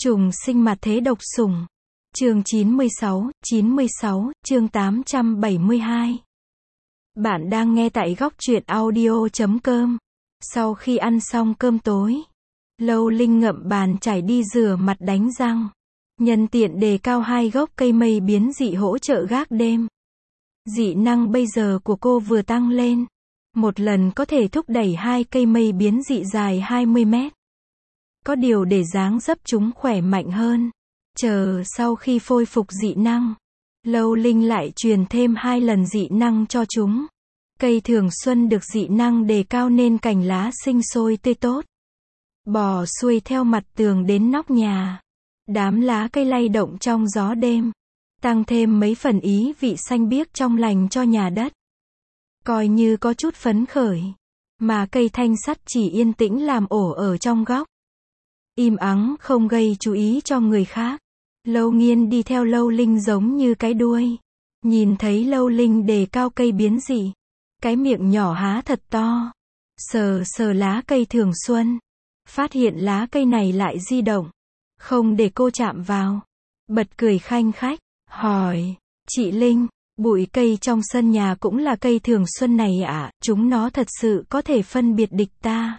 Trùng sinh mặt thế độc sủng. Chương 96, chương 872. Bạn đang nghe tại góc truyện audio.com. Sau khi ăn xong cơm tối, Lâu Linh ngậm bàn chải đi rửa mặt đánh răng. Nhân tiện đề cao 2 gốc cây mây biến dị hỗ trợ gác đêm. Dị năng bây giờ của cô vừa tăng lên. Một lần có thể thúc đẩy 2 cây mây biến dị dài 20 mét. Có điều để dáng dấp chúng khỏe mạnh hơn. Chờ sau khi phôi phục dị năng, Lâu Linh lại truyền thêm 2 lần dị năng cho chúng. Cây thường xuân được dị năng đề cao nên cành lá sinh sôi tươi tốt. Bò xuôi theo mặt tường đến nóc nhà. Đám lá cây lay động trong gió đêm. Tăng thêm mấy phần ý vị xanh biếc trong lành cho nhà đất. Coi như có chút phấn khởi. Mà cây thanh sắt chỉ yên tĩnh làm ổ ở trong góc. Im ắng không gây chú ý cho người khác. Lâu Nghiên đi theo Lâu Linh giống như cái đuôi. Nhìn thấy Lâu Linh đề cao cây biến dị. Cái miệng nhỏ há thật to. Sờ sờ lá cây thường xuân. Phát hiện lá cây này lại di động. Không để cô chạm vào. Bật cười khanh khách. Hỏi. Chị Linh, bụi cây trong sân nhà cũng là cây thường xuân này ạ? Chúng nó thật sự có thể phân biệt địch ta?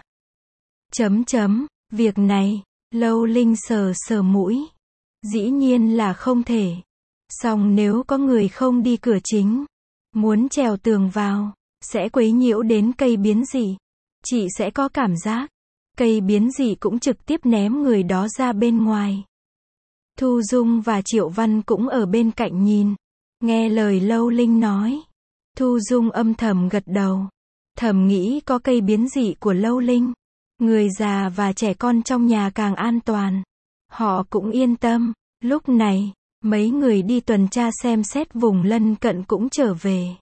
Việc này. Lâu Linh sờ sờ mũi. Dĩ nhiên là không thể. Song nếu có người không đi cửa chính, muốn trèo tường vào, sẽ quấy nhiễu đến cây biến dị. Chị sẽ có cảm giác, cây biến dị cũng trực tiếp ném người đó ra bên ngoài. Thu Dung và Triệu Văn cũng ở bên cạnh nhìn. Nghe lời Lâu Linh nói. Thu Dung âm thầm gật đầu. Thầm nghĩ có cây biến dị của Lâu Linh. Người già và trẻ con trong nhà càng an toàn. Họ cũng yên tâm. Lúc này, mấy người đi tuần tra xem xét vùng lân cận cũng trở về.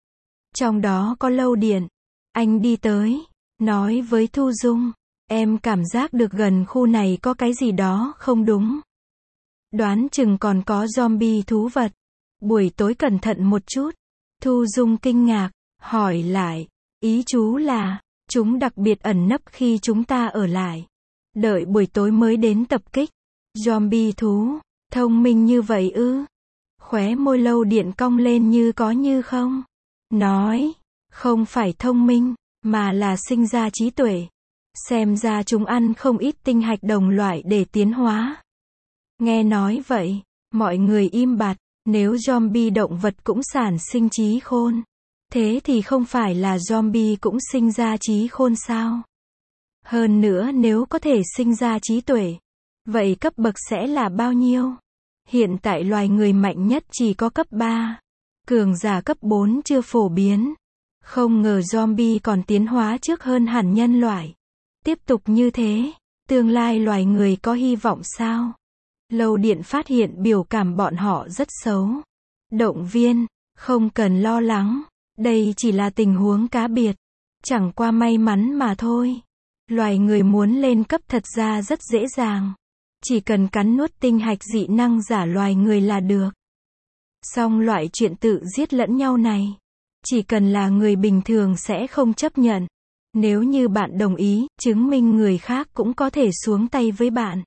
Trong đó có Lâu Điện. Anh đi tới, nói với Thu Dung. Em cảm giác được gần khu này có cái gì đó không đúng. Đoán chừng còn có zombie thú vật. Buổi tối cẩn thận một chút. Thu Dung kinh ngạc, hỏi lại. Ý chú là, chúng đặc biệt ẩn nấp khi chúng ta ở lại. Đợi buổi tối mới đến tập kích. Zombie thú, thông minh như vậy ư? Khóe môi Lâu Điện cong lên như có như không. Nói, không phải thông minh, mà là sinh ra trí tuệ. Xem ra chúng ăn không ít tinh hạch đồng loại để tiến hóa. Nghe nói vậy, mọi người im bặt. Nếu zombie động vật cũng sản sinh trí khôn, thế thì không phải là zombie cũng sinh ra trí khôn sao? Hơn nữa nếu có thể sinh ra trí tuệ, vậy cấp bậc sẽ là bao nhiêu? Hiện tại loài người mạnh nhất chỉ có cấp 3. Cường giả cấp 4 chưa phổ biến. Không ngờ zombie còn tiến hóa trước hơn hẳn nhân loại. Tiếp tục như thế, tương lai loài người có hy vọng sao? Lâu Điện phát hiện biểu cảm bọn họ rất xấu. Động viên, không cần lo lắng. Đây chỉ là tình huống cá biệt. Chẳng qua may mắn mà thôi. Loài người muốn lên cấp thật ra rất dễ dàng. Chỉ cần cắn nuốt tinh hạch dị năng giả loài người là được. Song loại chuyện tự giết lẫn nhau này, chỉ cần là người bình thường sẽ không chấp nhận. Nếu như bạn đồng ý, chứng minh người khác cũng có thể xuống tay với bạn.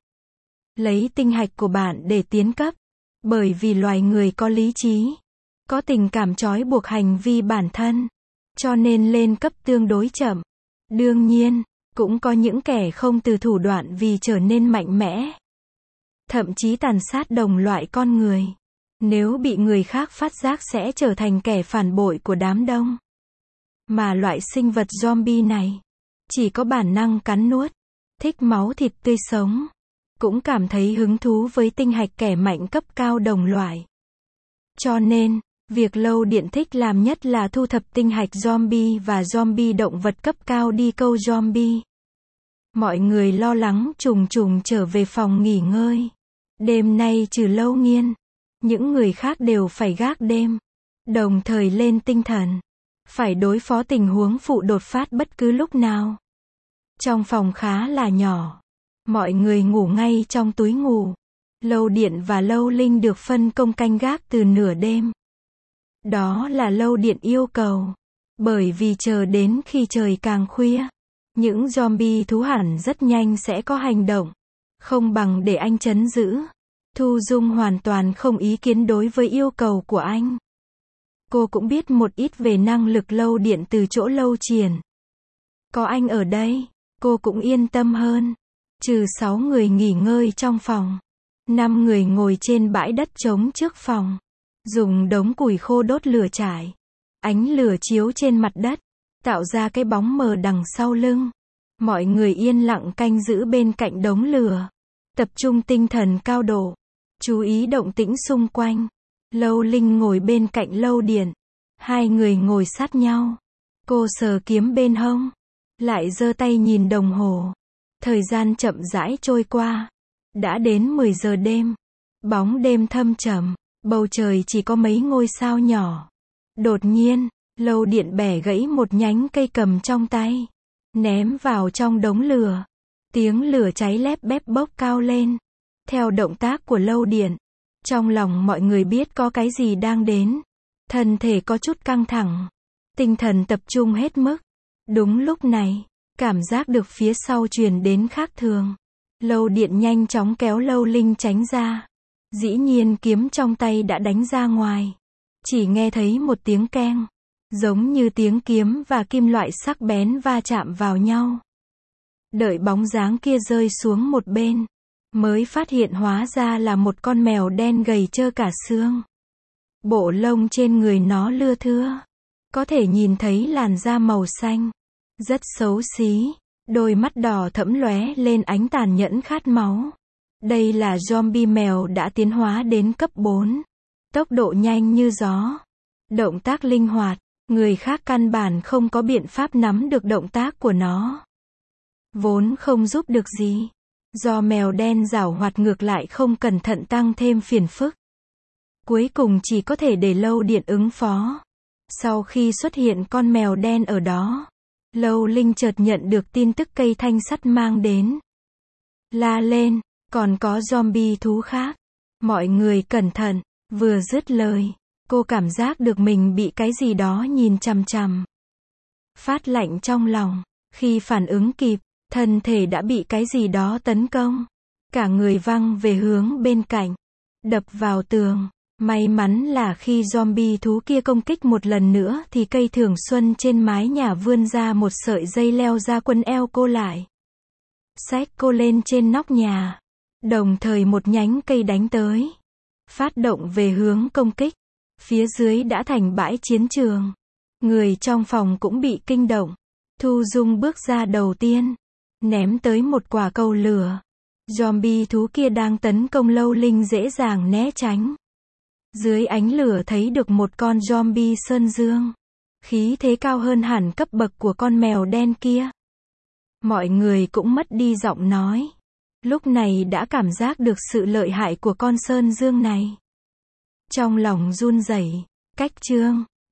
Lấy tinh hạch của bạn để tiến cấp. Bởi vì loài người có lý trí, có tình cảm trói buộc hành vi bản thân, cho nên lên cấp tương đối chậm. Đương nhiên, cũng có những kẻ không từ thủ đoạn vì trở nên mạnh mẽ. Thậm chí tàn sát đồng loại con người. Nếu bị người khác phát giác sẽ trở thành kẻ phản bội của đám đông. Mà loại sinh vật zombie này, chỉ có bản năng cắn nuốt, thích máu thịt tươi sống. Cũng cảm thấy hứng thú với tinh hạch kẻ mạnh cấp cao đồng loại. Cho nên, việc Lâu Điện thích làm nhất là thu thập tinh hạch zombie và zombie động vật cấp cao đi câu zombie. Mọi người lo lắng trùng trùng trở về phòng nghỉ ngơi. Đêm nay trừ Lâu Nghiên, những người khác đều phải gác đêm. Đồng thời lên tinh thần. Phải đối phó tình huống phụ đột phát bất cứ lúc nào. Trong phòng khá là nhỏ. Mọi người ngủ ngay trong túi ngủ. Lâu Điện và Lâu Linh được phân công canh gác từ nửa đêm. Đó là Lâu Điện yêu cầu. Bởi vì chờ đến khi trời càng khuya, những zombie thú hẳn rất nhanh sẽ có hành động. Không bằng để anh trấn giữ. Thu Dung hoàn toàn không ý kiến đối với yêu cầu của anh. Cô cũng biết một ít về năng lực lâu điện từ chỗ Lâu Triển. Có anh ở đây, cô cũng yên tâm hơn. Trừ 6 người nghỉ ngơi trong phòng, 5 người ngồi trên bãi đất trống trước phòng, dùng đống củi khô đốt lửa trải. Ánh lửa chiếu trên mặt đất, tạo ra cái bóng mờ đằng sau lưng. Mọi người yên lặng canh giữ bên cạnh đống lửa, tập trung tinh thần cao độ, chú ý động tĩnh xung quanh. Lâu Linh ngồi bên cạnh Lâu Điện, hai người ngồi sát nhau. Cô sờ kiếm bên hông, lại giơ tay nhìn đồng hồ. Thời gian chậm rãi trôi qua, đã đến 10 giờ đêm. Bóng đêm thâm trầm, bầu trời chỉ có mấy ngôi sao nhỏ. Đột nhiên, Lâu Điện bẻ gãy một nhánh cây cầm trong tay, ném vào trong đống lửa. Tiếng lửa cháy lép bép bốc cao lên. Theo động tác của Lâu Điện, trong lòng mọi người biết có cái gì đang đến. Thân thể có chút căng thẳng, tinh thần tập trung hết mức. Đúng lúc này, cảm giác được phía sau truyền đến khác thường. Lâu Điện nhanh chóng kéo Lâu Linh tránh ra. Dĩ nhiên kiếm trong tay đã đánh ra ngoài. Chỉ nghe thấy một tiếng keng, giống như tiếng kiếm và kim loại sắc bén va chạm vào nhau. Đợi bóng dáng kia rơi xuống một bên, mới phát hiện hóa ra là một con mèo đen gầy trơ cả xương. Bộ lông trên người nó lưa thưa, có thể nhìn thấy làn da màu xanh, rất xấu xí, đôi mắt đỏ thẫm lóe lên ánh tàn nhẫn khát máu. Đây là zombie mèo đã tiến hóa đến cấp 4. Tốc độ nhanh như gió, động tác linh hoạt, người khác căn bản không có biện pháp nắm được động tác của nó. Vốn không giúp được gì, do mèo đen giảo hoạt ngược lại không cẩn thận tăng thêm phiền phức. Cuối cùng chỉ có thể để Lâu Điện ứng phó. Sau khi xuất hiện con mèo đen ở đó, Lâu Linh chợt nhận được tin tức cây thanh sắt mang đến. La lên, còn có zombie thú khác. Mọi người cẩn thận. Vừa dứt lời, cô cảm giác được mình bị cái gì đó nhìn chằm chằm. Phát lạnh trong lòng, khi phản ứng kịp, thân thể đã bị cái gì đó tấn công. Cả người văng về hướng bên cạnh, đập vào tường. May mắn là khi zombie thú kia công kích một lần nữa thì cây thường xuân trên mái nhà vươn ra một sợi dây leo ra quấn eo cô lại. Xách cô lên trên nóc nhà. Đồng thời một nhánh cây đánh tới, phát động về hướng công kích. Phía dưới đã thành bãi chiến trường. Người trong phòng cũng bị kinh động. Thu Dung bước ra đầu tiên, ném tới một quả cầu lửa. Zombie thú kia đang tấn công Lâu Linh dễ dàng né tránh. Dưới ánh lửa thấy được một con zombie sơn dương. Khí thế cao hơn hẳn cấp bậc của con mèo đen kia. Mọi người cũng mất đi giọng nói. Lúc này đã cảm giác được sự lợi hại của con sơn dương này. Trong lòng run rẩy. Cách chương